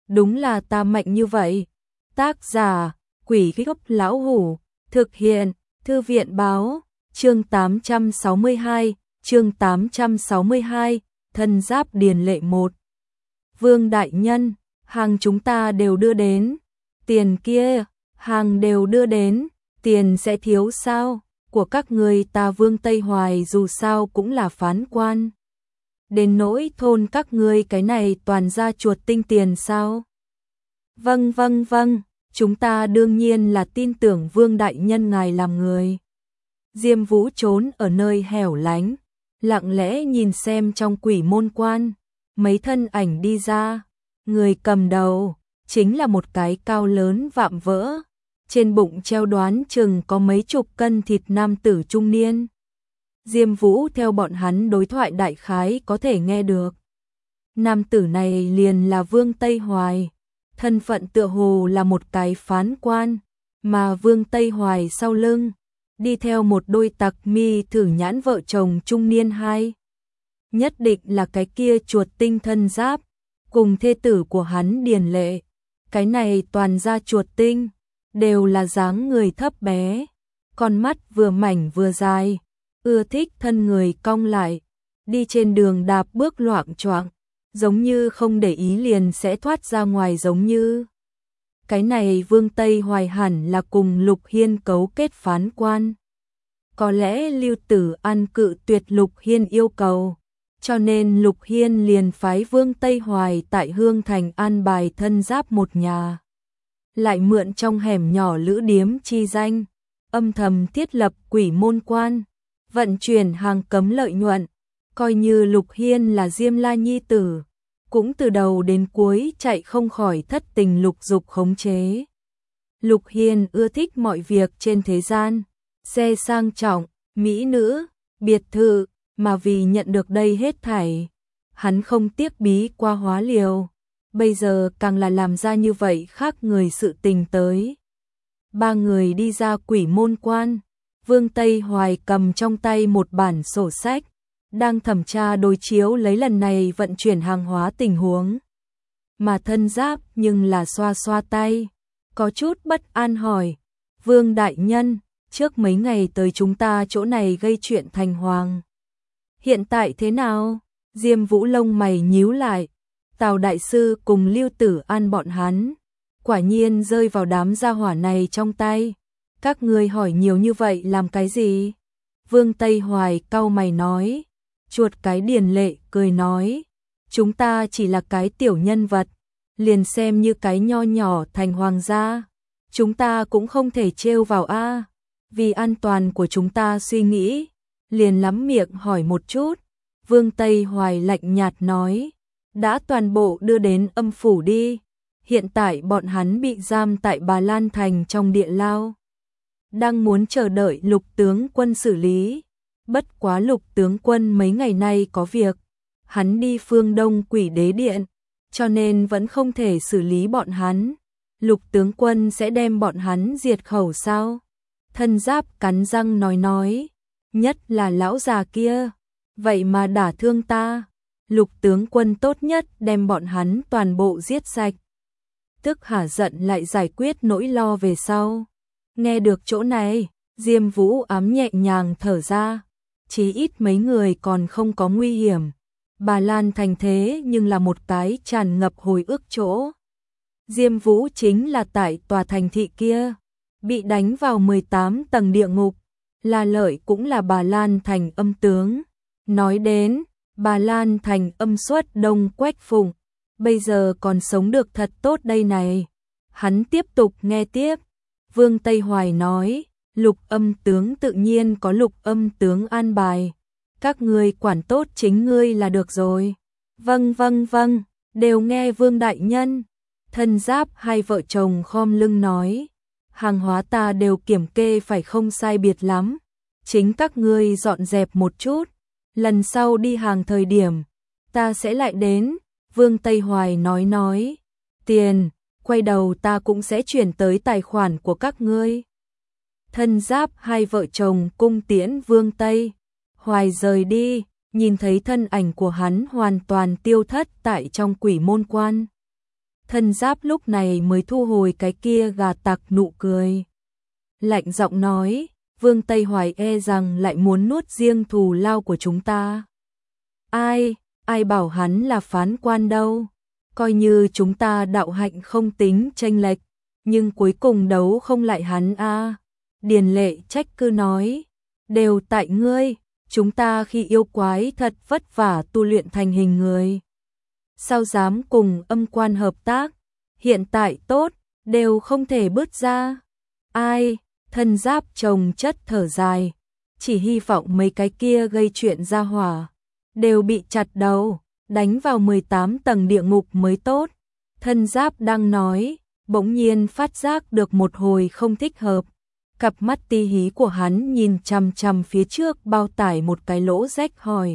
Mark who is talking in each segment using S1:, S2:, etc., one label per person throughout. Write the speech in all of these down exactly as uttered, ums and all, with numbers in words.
S1: đúng là ta mạnh như vậy. Tác giả, Quỷ Gốc Lão Hủ, thực hiện, Thư viện báo, chương tám trăm sáu mươi hai, chương tám trăm sáu mươi hai, thân giáp điền lệ một. Vương đại nhân, hàng chúng ta đều đưa đến, tiền kia, hàng đều đưa đến, tiền sẽ thiếu sao? Của các người ta Vương Tây Hoài dù sao cũng là phán quan. Đến nỗi thôn các ngươi cái này toàn ra chuột tinh tiền sao? Vâng vâng vâng, chúng ta đương nhiên là tin tưởng Vương đại nhân ngài làm người. Diêm Vũ trốn ở nơi hẻo lánh, lặng lẽ nhìn xem trong quỷ môn quan, mấy thân ảnh đi ra, người cầm đầu chính là một cái cao lớn vạm vỡ, trên bụng treo đoán chừng có mấy chục cân thịt nam tử trung niên. Diêm Vũ theo bọn hắn đối thoại đại khái có thể nghe được. Nam tử này liền là Vương Tây Hoài, thân phận tựa hồ là một cái phán quan, mà Vương Tây Hoài sau lưng đi theo một đôi tặc mi thử nhãn vợ chồng trung niên hai. Nhất định là cái kia chuột tinh thân giáp, cùng thê tử của hắn Điền Lệ. Cái này toàn ra chuột tinh, đều là dáng người thấp bé, con mắt vừa mảnh vừa dài, ưa thích thân người cong lại, đi trên đường đạp bước loạng choạng, giống như không để ý liền sẽ thoát ra ngoài giống như. Cái này Vương Tây Hoài hẳn là cùng Lục Hiên cấu kết phán quan. Có lẽ Lưu Tử An cự tuyệt Lục Hiên yêu cầu, cho nên Lục Hiên liền phái Vương Tây Hoài tại Hương Thành an bài thân giáp một nhà. Lại mượn trong hẻm nhỏ lữ điếm chi danh, âm thầm thiết lập quỷ môn quan, vận chuyển hàng cấm lợi nhuận, coi như Lục Hiên là Diêm La nhi tử, cũng từ đầu đến cuối chạy không khỏi thất tình lục dục khống chế. Lục Hiên ưa thích mọi việc trên thế gian, xe sang trọng, mỹ nữ, biệt thự, mà vì nhận được đây hết thảy, hắn không tiếc bí qua hóa liều, bây giờ càng là làm ra như vậy khác người sự tình tới. Ba người đi ra quỷ môn quan, Vương Tây Hoài cầm trong tay một bản sổ sách, đang thẩm tra đối chiếu lấy lần này vận chuyển hàng hóa tình huống. Mà thân giáp nhưng là xoa xoa tay, có chút bất an hỏi, Vương đại nhân, trước mấy ngày tới chúng ta chỗ này gây chuyện thành hoàng. Hiện tại thế nào? Diêm Vũ lông mày nhíu lại, Tào đại sư cùng Lưu Tử An bọn hắn, quả nhiên rơi vào đám gia hỏa này trong tay. Các ngươi hỏi nhiều như vậy làm cái gì? Vương Tây Hoài cau mày nói. Chuột cái Điền Lệ cười nói, chúng ta chỉ là cái tiểu nhân vật, liền xem như cái nho nhỏ thành hoàng gia, chúng ta cũng không thể trêu vào a. Vì an toàn của chúng ta suy nghĩ, liền lắm miệng hỏi một chút. Vương Tây Hoài lạnh nhạt nói, đã toàn bộ đưa đến âm phủ đi, hiện tại bọn hắn bị giam tại Bà Lan Thành trong địa lao, đang muốn chờ đợi Lục tướng quân xử lý. Bất quá Lục tướng quân mấy ngày nay có việc, hắn đi phương Đông Quỷ Đế Điện, cho nên vẫn không thể xử lý bọn hắn. Lục tướng quân sẽ đem bọn hắn diệt khẩu sao? Thân giáp cắn răng nói nói, nhất là lão già kia, vậy mà đả thương ta. Lục tướng quân tốt nhất đem bọn hắn toàn bộ giết sạch, tức hả giận lại giải quyết nỗi lo về sau. Nghe được chỗ này, Diêm Vũ ám nhẹ nhàng thở ra, chí ít mấy người còn không có nguy hiểm. Bà Lan Thành thế nhưng là một cái tràn ngập hồi ức chỗ. Diêm Vũ chính là tại tòa thành thị kia, bị đánh vào mười tám tầng địa ngục, La Lợi cũng là Bà Lan Thành âm tướng. Nói đến, Bà Lan Thành âm xuất Đông Quách Phụng, bây giờ còn sống được thật tốt đây này. Hắn tiếp tục nghe tiếp, Vương Tây Hoài nói, Lục âm tướng tự nhiên có Lục âm tướng an bài, các ngươi quản tốt chính ngươi là được rồi. Vâng vâng vâng, đều nghe Vương đại nhân. Thân giáp hai vợ chồng khom lưng nói, hàng hóa ta đều kiểm kê phải không sai biệt lắm, chính các ngươi dọn dẹp một chút, lần sau đi hàng thời điểm, ta sẽ lại đến. Vương Tây Hoài nói nói, tiền, quay đầu ta cũng sẽ chuyển tới tài khoản của các ngươi. Thân giáp hai vợ chồng cung tiễn Vương Tây Hoài rời đi, nhìn thấy thân ảnh của hắn hoàn toàn tiêu thất tại trong quỷ môn quan. Thân Giáp lúc này mới thu hồi cái kia gà tặc nụ cười. Lạnh giọng nói, Vương Tây Hoài e rằng lại muốn nuốt riêng thù lao của chúng ta. Ai, ai bảo hắn là phán quan đâu. Coi như chúng ta đạo hạnh không tính chênh lệch, nhưng cuối cùng đấu không lại hắn a. À. Điền Lệ trách cứ nói, đều tại ngươi, chúng ta khi yêu quái thật vất vả tu luyện thành hình người. Sao dám cùng âm quan hợp tác, hiện tại tốt, đều không thể bứt ra. Ai, Thân Giáp chồng chất thở dài, chỉ hy vọng mấy cái kia gây chuyện ra hỏa, đều bị chặt đầu, đánh vào mười tám tầng địa ngục mới tốt. Thân Giáp đang nói, bỗng nhiên phát giác được một hồi không thích hợp. Cặp mắt ti hí của hắn nhìn chằm chằm phía trước bao tải một cái lỗ rách hỏi.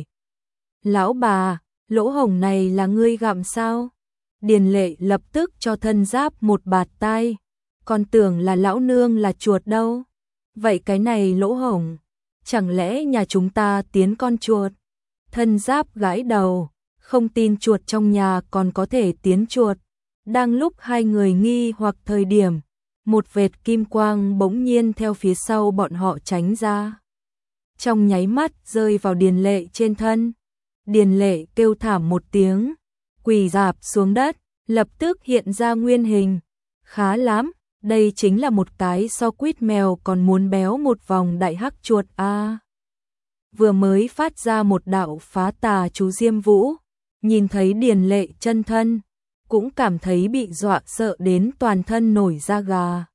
S1: Lão bà, lỗ hổng này là ngươi gặm sao? Điền Lệ lập tức cho Thân Giáp một bạt tai. Còn tưởng là lão nương là chuột đâu. Vậy cái này lỗ hổng, chẳng lẽ nhà chúng ta tiến con chuột? Thân Giáp gãi đầu, không tin chuột trong nhà còn có thể tiến chuột. Đang lúc hai người nghi hoặc thời điểm, một vệt kim quang bỗng nhiên theo phía sau bọn họ tránh ra. Trong nháy mắt rơi vào Điền Lệ trên thân. Điền Lệ kêu thảm một tiếng, quỳ rạp xuống đất, lập tức hiện ra nguyên hình. Khá lắm, đây chính là một cái so quýt mèo còn muốn béo một vòng đại hắc chuột a. À. Vừa mới phát ra một đạo phá tà chú Diêm Vũ, nhìn thấy Điền Lệ chân thân, cũng cảm thấy bị dọa sợ đến toàn thân nổi da gà.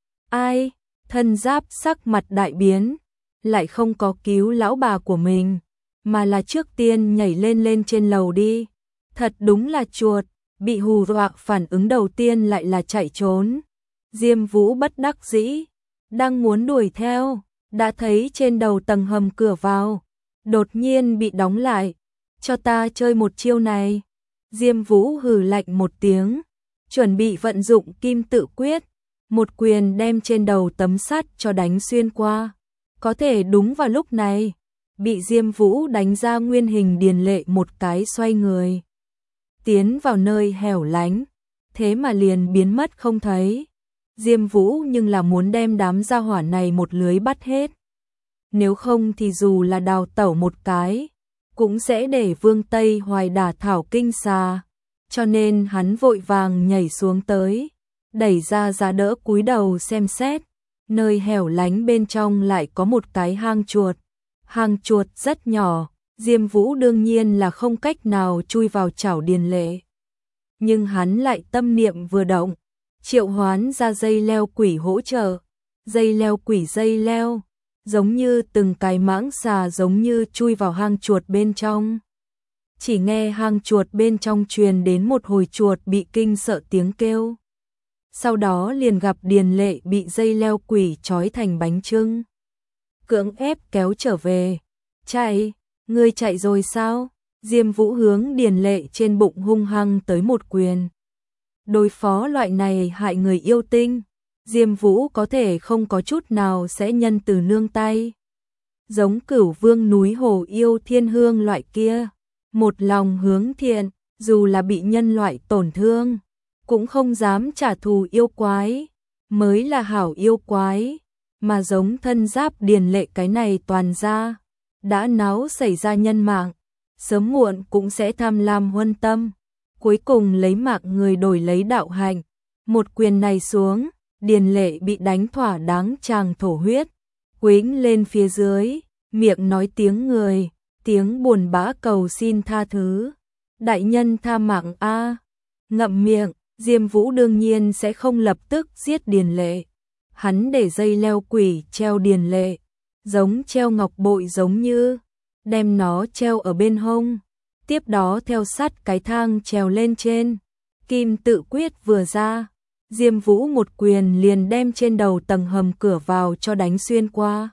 S1: Ai, Thân Giáp sắc mặt đại biến, lại không có cứu lão bà của mình, mà là trước tiên nhảy lên lên trên lầu đi. Thật đúng là chuột, bị hù dọa phản ứng đầu tiên lại là chạy trốn. Diêm Vũ bất đắc dĩ, đang muốn đuổi theo, đã thấy trên đầu tầng hầm cửa vào, đột nhiên bị đóng lại. Cho ta chơi một chiêu này. Diêm Vũ hừ lạnh một tiếng, chuẩn bị vận dụng kim tự quyết, một quyền đem trên đầu tấm sắt cho đánh xuyên qua. Có thể đúng vào lúc này, bị Diêm Vũ đánh ra nguyên hình Điền Lệ một cái xoay người, tiến vào nơi hẻo lánh, thế mà liền biến mất không thấy. Diêm Vũ nhưng là muốn đem đám gia hỏa này một lưới bắt hết. Nếu không thì dù là đào tẩu một cái, cũng sẽ để Vương Tây Hoài đả thảo kinh xà. Cho nên hắn vội vàng nhảy xuống tới, đẩy ra giá đỡ cúi đầu xem xét. Nơi hẻo lánh bên trong lại có một cái hang chuột. Hang chuột rất nhỏ, Diêm Vũ đương nhiên là không cách nào chui vào chảo Điền Lệ. Nhưng hắn lại tâm niệm vừa động, triệu hoán ra dây leo quỷ hỗ trợ. Dây leo quỷ dây leo, giống như từng cái mãng xà giống như chui vào hang chuột bên trong. Chỉ nghe hang chuột bên trong truyền đến một hồi chuột bị kinh sợ tiếng kêu. Sau đó liền gặp Điền Lệ bị dây leo quỷ trói thành bánh chưng, cưỡng ép kéo trở về. Chạy, ngươi chạy rồi sao? Diêm Vũ hướng Điền Lệ trên bụng hung hăng tới một quyền. Đối phó loại này hại người yêu tinh, Diêm Vũ có thể không có chút nào sẽ nhân từ nương tay. Giống Cửu Vương núi Hồ Yêu Thiên Hương loại kia, một lòng hướng thiện, dù là bị nhân loại tổn thương, cũng không dám trả thù yêu quái, mới là hảo yêu quái. Mà giống Thân Giáp Điền Lệ cái này toàn ra, đã náo xảy ra nhân mạng, sớm muộn cũng sẽ tham lam huân tâm, cuối cùng lấy mạng người đổi lấy đạo hạnh. Một quyền này xuống, Điền Lệ bị đánh thỏa đáng tràng thổ huyết, quĩnh lên phía dưới, miệng nói tiếng người, tiếng buồn bã cầu xin tha thứ. Đại nhân tha mạng a. Ngậm miệng, Diêm Vũ đương nhiên sẽ không lập tức giết Điền Lệ. Hắn để dây leo quỷ treo Điền Lệ, giống treo ngọc bội giống như, đem nó treo ở bên hông, tiếp đó theo sát cái thang trèo lên trên. Kim tự quyết vừa ra, Diêm Vũ một quyền liền đem trên đầu tầng hầm cửa vào cho đánh xuyên qua.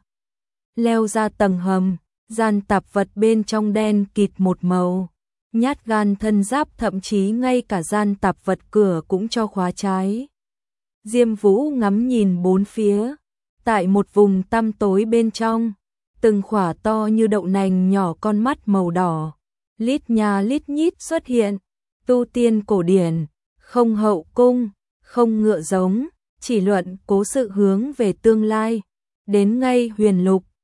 S1: Leo ra tầng hầm, gian tạp vật bên trong đen kịt một màu, nhát gan Thân Giáp thậm chí ngay cả gian tạp vật cửa cũng cho khóa trái. Diêm Vũ ngắm nhìn bốn phía, tại một vùng tăm tối bên trong, từng khỏa to như đậu nành nhỏ con mắt màu đỏ, lít nha lít nhít xuất hiện. Tu tiên cổ điển, không hậu cung, không ngựa giống, chỉ luận cố sự hướng về tương lai. Đến ngay huyền lục,